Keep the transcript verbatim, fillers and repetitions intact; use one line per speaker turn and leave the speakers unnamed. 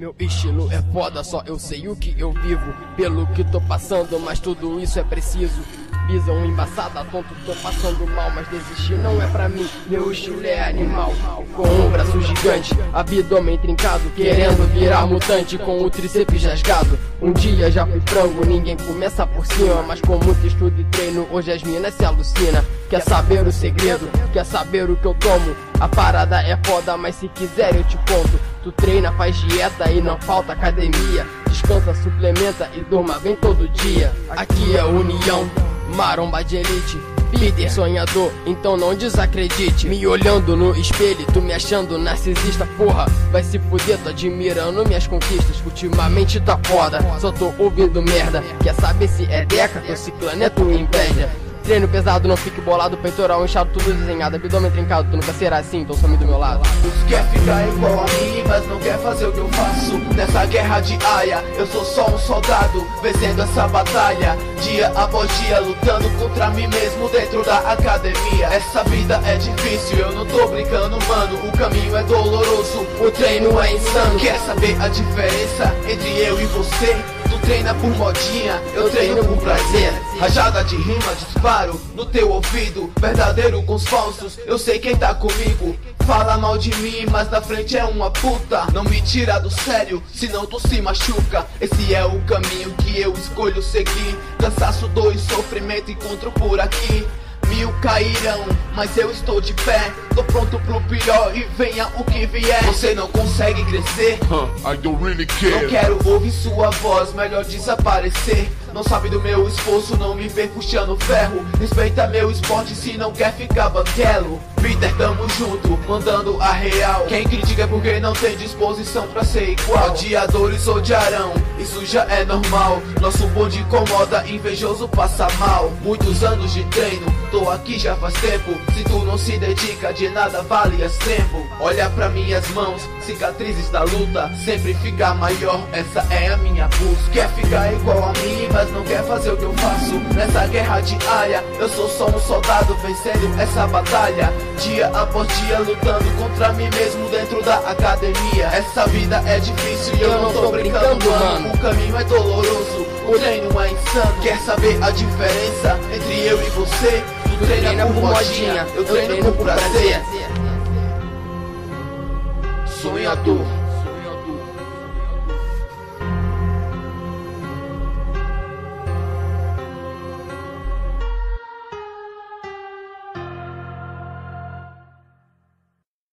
Meu estilo é foda, só eu sei o que eu vivo. Pelo que tô passando, mas tudo isso é preciso. Visão embaçada, tonto, tô passando mal, mas desistir não é pra mim. Meu estilo é animal, com um braço gigante, abdômen trincado, querendo virar mutante com o tríceps rasgado. Um dia já fui frango, ninguém começa por cima, mas com muito estudo e treino, hoje as minas se alucina. Quer saber o segredo? Quer saber o que eu tomo? A parada é foda, mas se quiser eu te conto. Tu treina, faz dieta e não falta academia. Descansa, suplementa e durma bem todo dia. Aqui é união, maromba de elite, líder sonhador, então não desacredite. Me olhando no espelho, tu me achando narcisista, porra, vai se fuder, tô admirando minhas conquistas. Ultimamente tá foda, só tô ouvindo merda. Quer saber se é deca, tô ciclando, é tua inveja. Treino pesado, não fique bolado, peitoral inchado, tudo desenhado, abdômen trincado, tu nunca será assim, então some do meu lado.
Tu quer ficar igual a mim, mas não quer fazer o que eu faço. Nessa guerra diária, eu sou só um soldado, vencendo essa batalha, dia após dia, lutando contra mim mesmo dentro da academia. Essa vida é difícil, eu não tô brincando, mano, o caminho é doloroso, o treino é insano. Quer saber a diferença entre eu e você? Tu treina por modinha, eu treino por prazer. Rajada de rima, disparo no teu ouvido, verdadeiro com os falsos, eu sei quem tá comigo. Fala mal de mim, mas na frente é uma puta. Não me tira do sério, senão tu se machuca. Esse é o caminho que eu escolho seguir. Cansaço, dor e sofrimento encontro por aqui. Mil cairão, mas eu estou de pé. Tô pronto pro pior e venha o que vier. Você não consegue crescer?
Huh, I don't really care.
Não quero ouvir sua voz, melhor desaparecer. Não sabe do meu esforço, não me vê puxando ferro. Respeita meu esporte se não quer ficar banquelo. Peter, tamo junto, mandando a real. Quem critica é porque não tem disposição pra ser igual. Odiadores odiarão, isso já é normal. Nosso bonde incomoda, invejoso passa mal. Muitos anos de treino, tô aqui já faz tempo. Se tu não se dedica, de nada vale esse tempo. Olha pra minhas mãos, cicatrizes da luta, sempre ficar maior, essa é a minha busca. Quer ficar igual a mim, mas não quer fazer o que eu faço. Nessa guerra diária, eu sou só um soldado vencendo essa batalha, dia após dia lutando contra mim mesmo dentro da academia. Essa vida é difícil e eu, eu não tô brincando, mano, o caminho é doloroso, o treino é insano. Quer saber a diferença entre eu e você? Tu treina, treina por modinha, eu treino, eu treino por prazer. Sonhador.